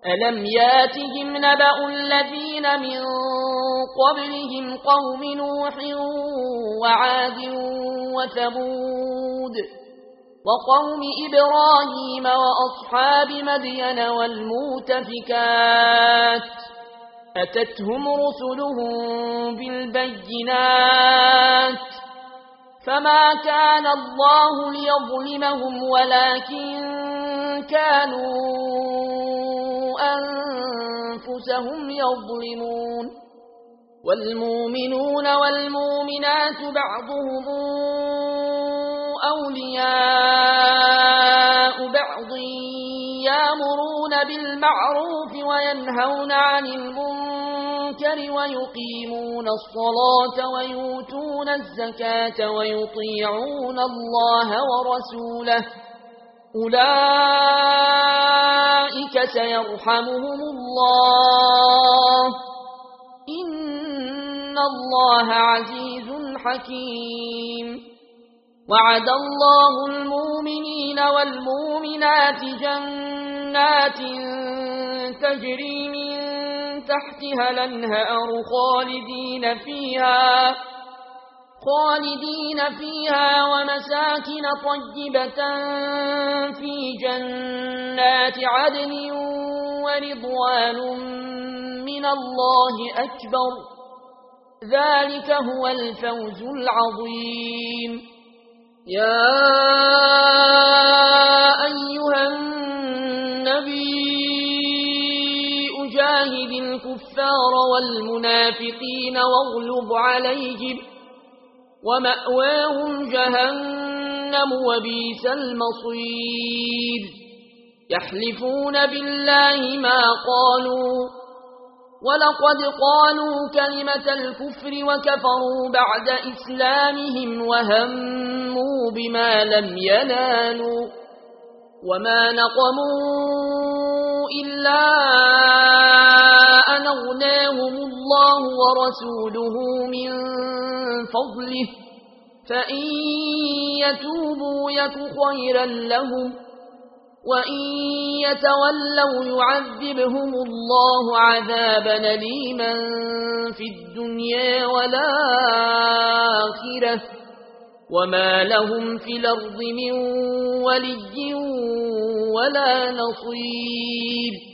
ألم ياتهم نبأ الذين من قبلهم قوم نوح وعاد وثمود وقوم إبراهيم وأصحاب مدين والمؤتفكات أتتهم رسلهم بالبينات فما كان الله ليظلمهم ولكن كانوا أنفسهم يظلمون والمؤمنون والمؤمنات بعضهم أولياء بعض يأمرون بالمعروف وينهون عن المنكر ويقيمون الصلاة ويؤتون الزكاة ويطيعون الله ورسوله أولئك سيرحمهم الله إن الله عزيز حكيم وعد الله المؤمنين والمؤمنات جنات تجري من تحتها الأنهار خالدين فيها ومساكن طيبة في جنات عدن ورضوان من الله أكبر ذلك هو الفوز العظيم يا أيها النبي جاهد الكفار والمنافقين واغلظ عليهم ومأواهم جهنم وبئس المصير يحلفون بالله ما قالوا ولقد قالوا كلمة الكفر وكفروا بعد إسلامهم وهموا بما لم ينالوا وما نقموا إلا أن أغناهم الله ورسوله من فضله فإن يتوبوا يك خيرا لهم وإن يتولوا يعذبهم الله عذابا أليما في الدنيا والآخرة وما لهم في الأرض من ولي ولا نصير